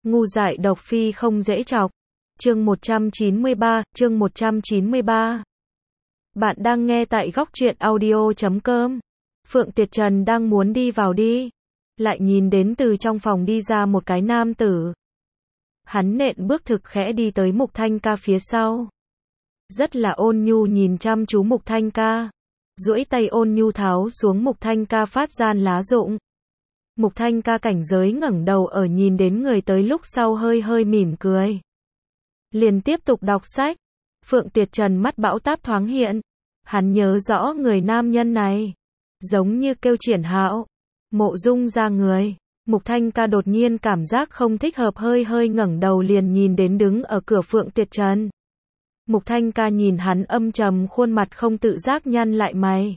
Ngu dại độc phi không dễ chọc. Chương 193. Bạn đang nghe tại góc truyện audio.com. Phượng Tiệt Trần đang muốn đi vào đi, lại nhìn đến từ trong phòng đi ra một cái nam tử. Hắn nện bước thực khẽ đi tới Mục Thanh Ca phía sau. Rất là ôn nhu nhìn chăm chú Mục Thanh Ca. Duỗi tay ôn nhu tháo xuống Mục Thanh Ca phát gian lá rụng. Mục Thanh Ca cảnh giới ngẩng đầu ở nhìn đến người tới lúc sau hơi hơi mỉm cười. Liền tiếp tục đọc sách. Phượng Tiệt Trần mắt bão táp thoáng hiện. Hắn nhớ rõ người nam nhân này. Giống như kêu Triển Hạo. Mộ Dung ra người. Mục Thanh Ca đột nhiên cảm giác không thích hợp hơi hơi ngẩng đầu liền nhìn đến đứng ở cửa Phượng Tiệt Trần. Mục Thanh Ca nhìn hắn âm trầm khuôn mặt không tự giác nhăn lại mày.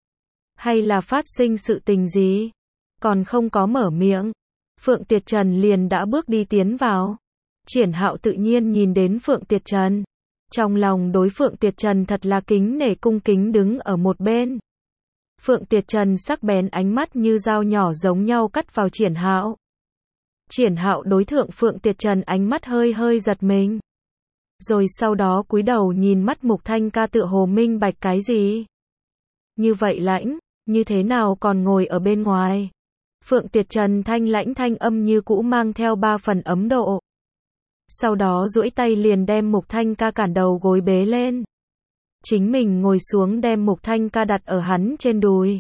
Hay là phát sinh sự tình gì? Còn không có mở miệng. Phượng Tiệt Trần liền đã bước đi tiến vào. Triển Hạo tự nhiên nhìn đến Phượng Tiệt Trần. Trong lòng đối Phượng Tiệt Trần thật là kính nể cung kính đứng ở một bên. Phượng Tiệt Trần sắc bén ánh mắt như dao nhỏ giống nhau cắt vào Triển Hạo. Triển Hạo đối thượng Phượng Tiệt Trần ánh mắt hơi hơi giật mình. Rồi sau đó cúi đầu nhìn mắt Mục Thanh Ca tựa hồ minh bạch cái gì. Như vậy lãnh, như thế nào còn ngồi ở bên ngoài. Phượng Tiệt Trần thanh lãnh thanh âm như cũ mang theo 3 phần ấm độ. Sau đó duỗi tay liền đem Mục Thanh Ca cản đầu gối bế lên. Chính mình ngồi xuống đem Mục Thanh Ca đặt ở hắn trên đùi.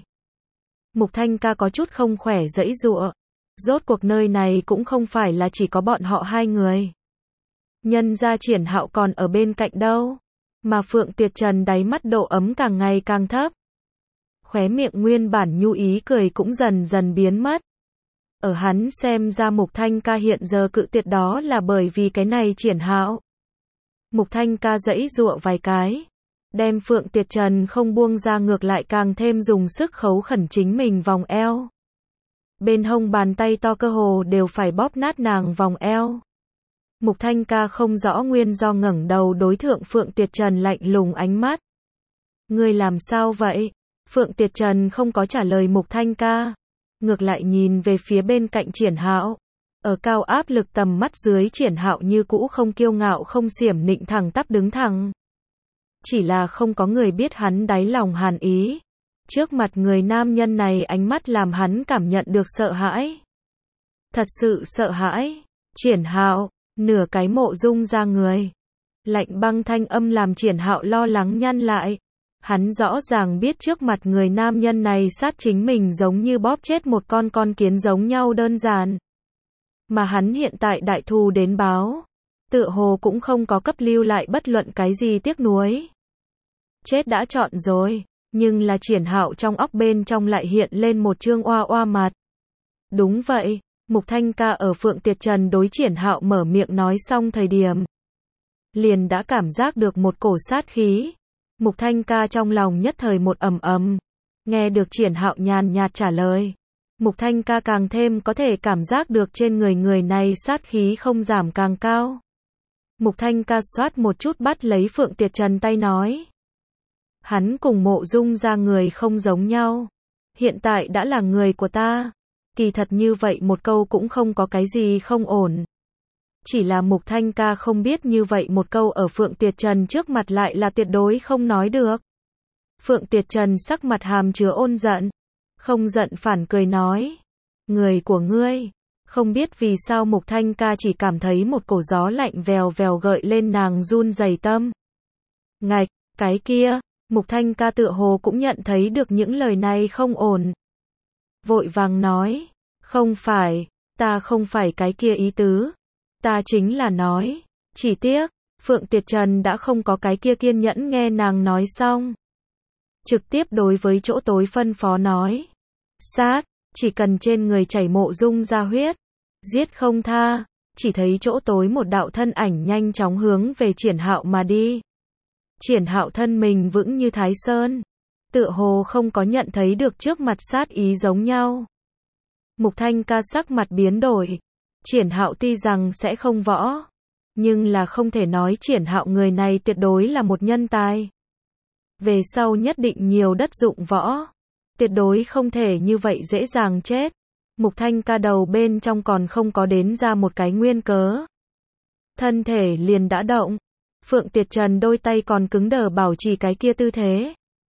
Mục Thanh Ca có chút không khỏe giãy giụa. Rốt cuộc nơi này cũng không phải là chỉ có bọn họ hai người. Nhân ra Triển Hạo còn ở bên cạnh đâu. Mà Phượng Tiệt Trần đáy mắt độ ấm càng ngày càng thấp. Khóe miệng nguyên bản nhu ý cười cũng dần dần biến mất. Ở hắn xem ra Mục Thanh Ca hiện giờ cự tuyệt đó là bởi vì cái này Triển Hạo. Mục Thanh Ca giãy giụa vài cái. Đem Phượng Tiệt Trần không buông ra ngược lại càng thêm dùng sức khấu khẩn chính mình vòng eo. Bên hông bàn tay to cơ hồ đều phải bóp nát nàng vòng eo. Mục Thanh Ca không rõ nguyên do ngẩng đầu đối thượng Phượng Tiệt Trần lạnh lùng ánh mắt. Ngươi làm sao vậy? Phượng Tiệt Trần không có trả lời Mục Thanh Ca. Ngược lại nhìn về phía bên cạnh Triển Hạo. Ở cao áp lực tầm mắt dưới Triển Hạo như cũ không kiêu ngạo không xiểm nịnh thẳng tắp đứng thẳng. Chỉ là không có người biết hắn đáy lòng hàn ý. Trước mặt người nam nhân này ánh mắt làm hắn cảm nhận được sợ hãi. Thật sự sợ hãi. Triển Hạo, nửa cái Mộ Dung ra người. Lạnh băng thanh âm làm Triển Hạo lo lắng nhăn lại. Hắn rõ ràng biết trước mặt người nam nhân này sát chính mình giống như bóp chết một con kiến giống nhau đơn giản. Mà hắn hiện tại đại thù đến báo. Tựa hồ cũng không có cấp lưu lại bất luận cái gì tiếc nuối. Chết đã chọn rồi, nhưng là Triển Hạo trong óc bên trong lại hiện lên một trương oa oa mặt. Đúng vậy, Mục Thanh Ca ở Phượng Tiệt Trần đối Triển Hạo mở miệng nói xong thời điểm. Liền đã cảm giác được một cổ sát khí. Mục Thanh Ca trong lòng nhất thời một ầm ầm. Nghe được Triển Hạo nhàn nhạt trả lời. Mục Thanh Ca càng thêm có thể cảm giác được trên người này sát khí không giảm càng cao. Mục Thanh Ca xoát một chút bắt lấy Phượng Tiệt Trần tay nói. Hắn cùng Mộ Dung ra người không giống nhau. Hiện tại đã là người của ta. Kỳ thật như vậy một câu cũng không có cái gì không ổn. Chỉ là Mục Thanh Ca không biết như vậy một câu ở Phượng Tiệt Trần trước mặt lại là tuyệt đối không nói được. Phượng Tiệt Trần sắc mặt hàm chứa ôn giận. Không giận phản cười nói. Người của ngươi. Không biết vì sao Mục Thanh Ca chỉ cảm thấy một cổ gió lạnh vèo vèo gợi lên nàng run rẩy tâm. Ngạch, cái kia. Mục Thanh Ca tựa hồ cũng nhận thấy được những lời này không ổn. Vội vàng nói. Không phải, ta không phải cái kia ý tứ. Ta chính là nói. Chỉ tiếc, Phượng Tiệt Trần đã không có cái kia kiên nhẫn nghe nàng nói xong. Trực tiếp đối với chỗ tối phân phó nói. Sát, chỉ cần trên người chảy Mộ Dung ra huyết. Giết không tha. Chỉ thấy chỗ tối một đạo thân ảnh nhanh chóng hướng về Triển Hạo mà đi. Triển Hạo thân mình vững như Thái Sơn. Tựa hồ không có nhận thấy được trước mặt sát ý giống nhau. Mục Thanh Ca sắc mặt biến đổi. Triển Hạo tuy rằng sẽ không võ. Nhưng là không thể nói Triển Hạo người này tuyệt đối là một nhân tài. Về sau nhất định nhiều đất dụng võ. Tuyệt đối không thể như vậy dễ dàng chết. Mục Thanh Ca đầu bên trong còn không có đến ra một cái nguyên cớ. Thân thể liền đã động. Phượng Tiệt Trần đôi tay còn cứng đờ bảo trì cái kia tư thế.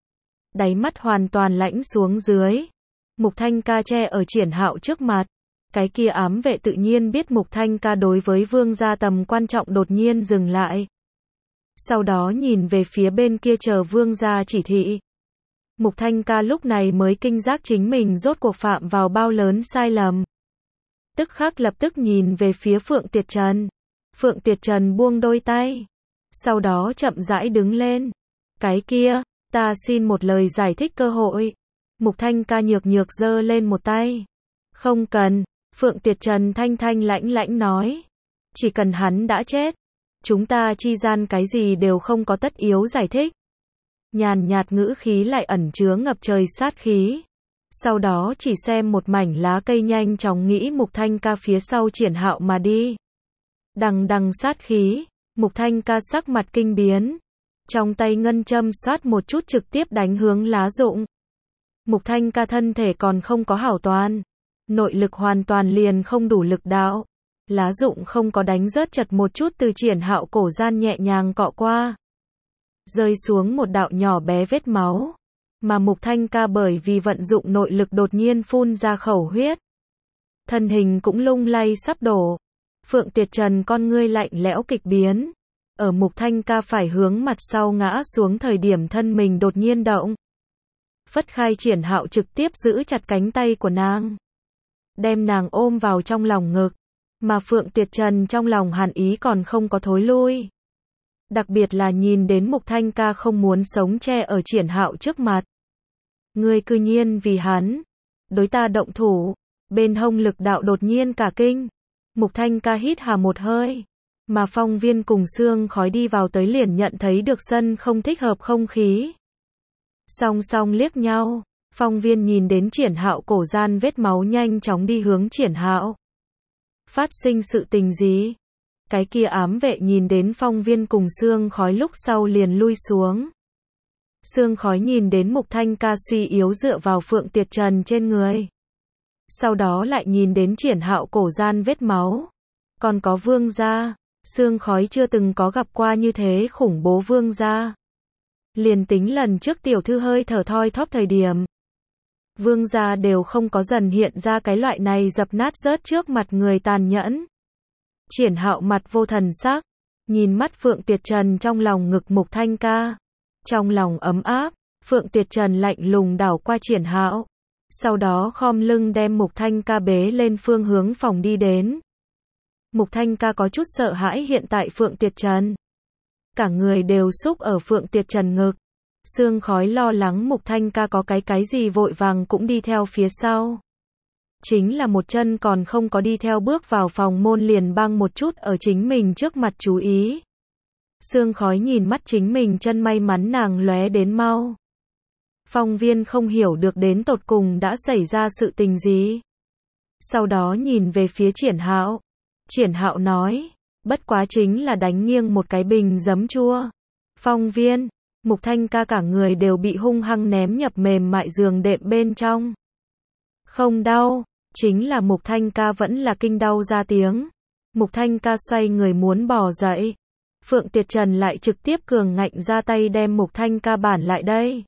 Đáy mắt hoàn toàn lãnh xuống dưới. Mục Thanh Ca che ở Triển Hạo trước mặt. Cái kia ám vệ tự nhiên biết Mục Thanh Ca đối với vương gia tầm quan trọng đột nhiên dừng lại. Sau đó nhìn về phía bên kia chờ vương gia chỉ thị. Mục Thanh Ca lúc này mới kinh giác chính mình rốt cuộc phạm vào bao lớn sai lầm. Tức khắc lập tức nhìn về phía Phượng Tiệt Trần. Phượng Tiệt Trần buông đôi tay. Sau đó chậm rãi đứng lên. Cái kia, ta xin một lời giải thích cơ hội. Mục Thanh Ca nhược nhược giơ lên một tay. Không cần, Phượng Tiệt Trần thanh thanh lãnh lãnh nói. Chỉ cần hắn đã chết, chúng ta chi gian cái gì đều không có tất yếu giải thích. Nhàn nhạt ngữ khí lại ẩn chứa ngập trời sát khí. Sau đó chỉ xem một mảnh lá cây nhanh chóng nghĩ Mục Thanh Ca phía sau Triển Hạo mà đi. Đằng đằng sát khí, Mục Thanh Ca sắc mặt kinh biến. Trong tay ngân châm xoát một chút trực tiếp đánh hướng lá rụng. Mục Thanh Ca thân thể còn không có hảo toàn. Nội lực hoàn toàn liền không đủ lực đạo. Lá rụng không có đánh rớt chật một chút từ Triển Hạo cổ gian nhẹ nhàng cọ qua. Rơi xuống một đạo nhỏ bé vết máu. Mà Mục Thanh Ca bởi vì vận dụng nội lực đột nhiên phun ra khẩu huyết. Thân hình cũng lung lay sắp đổ. Phượng Tiệt Trần con ngươi lạnh lẽo kịch biến. Ở Mục Thanh Ca phải hướng mặt sau ngã xuống thời điểm thân mình đột nhiên động. Phất khai Triển Hạo trực tiếp giữ chặt cánh tay của nàng. Đem nàng ôm vào trong lòng ngực. Mà Phượng Tiệt Trần trong lòng hàn ý còn không có thối lui. Đặc biệt là nhìn đến Mục Thanh Ca không muốn sống che ở Triển Hạo trước mặt. Ngươi cư nhiên vì hắn. Đối ta động thủ. Bên hông lực đạo đột nhiên cả kinh. Mục Thanh Ca hít hà một hơi. Mà Phong Viên cùng Sương Khói đi vào tới liền nhận thấy được sân không thích hợp không khí. Song song liếc nhau. Phong Viên nhìn đến Triển Hạo cổ gian vết máu nhanh chóng đi hướng Triển Hạo. Phát sinh sự tình gì? Cái kia ám vệ nhìn đến Phong Viên cùng Sương Khói lúc sau liền lui xuống. Sương Khói nhìn đến Mục Thanh Ca suy yếu dựa vào Phượng Tiệt Trần trên người. Sau đó lại nhìn đến Triển Hạo cổ gian vết máu. Còn có vương gia. Sương Khói chưa từng có gặp qua như thế khủng bố vương gia. Liền tính lần trước tiểu thư hơi thở thoi thóp thời điểm. Vương gia đều không có dần hiện ra cái loại này dập nát rớt trước mặt người tàn nhẫn. Triển Hạo mặt vô thần sắc. Nhìn mắt Phượng Tiệt Trần trong lòng ngực Mục Thanh Ca. Trong lòng ấm áp, Phượng Tiệt Trần lạnh lùng đảo qua Triển Hạo. Sau đó khom lưng đem Mục Thanh Ca bế lên phương hướng phòng đi đến. Mục Thanh Ca có chút sợ hãi hiện tại Phượng Tiệt Trần. Cả người đều xúc ở Phượng Tiệt Trần ngực. Sương Khói lo lắng Mục Thanh Ca có cái gì vội vàng cũng đi theo phía sau. Chính là một chân còn không có đi theo bước vào phòng môn liền băng một chút ở chính mình trước mặt chú ý. Sương Khói nhìn mắt chính mình chân may mắn nàng lóe đến mau. Phong Viên không hiểu được đến tột cùng đã xảy ra sự tình gì. Sau đó nhìn về phía Triển Hạo. Triển Hạo nói, bất quá chính là đánh nghiêng một cái bình giấm chua. Phong Viên, Mục Thanh Ca cả người đều bị hung hăng ném nhập mềm mại giường đệm bên trong. Không đau, chính là Mục Thanh Ca vẫn là kinh đau ra tiếng. Mục Thanh Ca xoay người muốn bò dậy. Phượng Tiệt Trần lại trực tiếp cường ngạnh ra tay đem Mục Thanh Ca bản lại đây.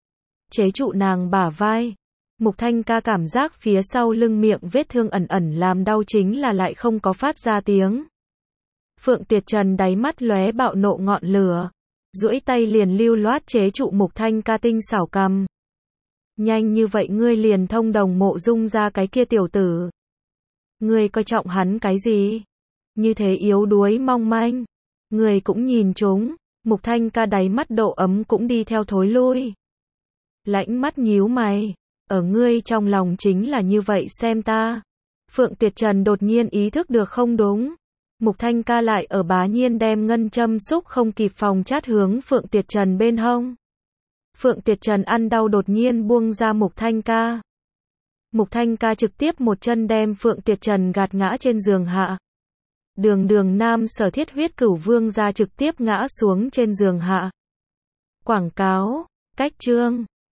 Chế trụ nàng bả vai. Mục Thanh Ca cảm giác phía sau lưng miệng vết thương ẩn ẩn làm đau chính là lại không có phát ra tiếng. Phượng Tiệt Trần đáy mắt lóe bạo nộ ngọn lửa. Duỗi tay liền lưu loát chế trụ Mục Thanh Ca tinh xảo cằm. Nhanh như vậy ngươi liền thông đồng Mộ Dung ra cái kia tiểu tử. Ngươi coi trọng hắn cái gì? Như thế yếu đuối mong manh. Ngươi cũng nhìn chúng. Mục Thanh Ca đáy mắt độ ấm cũng đi theo thối lui. Lãnh mắt nhíu mày. Ở ngươi trong lòng chính là như vậy xem ta. Phượng Tiệt Trần đột nhiên ý thức được không đúng. Mục Thanh Ca lại ở bá nhiên đem ngân châm xúc không kịp phòng chát hướng Phượng Tiệt Trần bên hông. Phượng Tiệt Trần ăn đau đột nhiên buông ra Mục Thanh Ca. Mục Thanh Ca trực tiếp một chân đem Phượng Tiệt Trần gạt ngã trên giường hạ. Đường Nam Sở Thiết Huyết Cửu Vương ra trực tiếp ngã xuống trên giường hạ. Quảng cáo, cách chương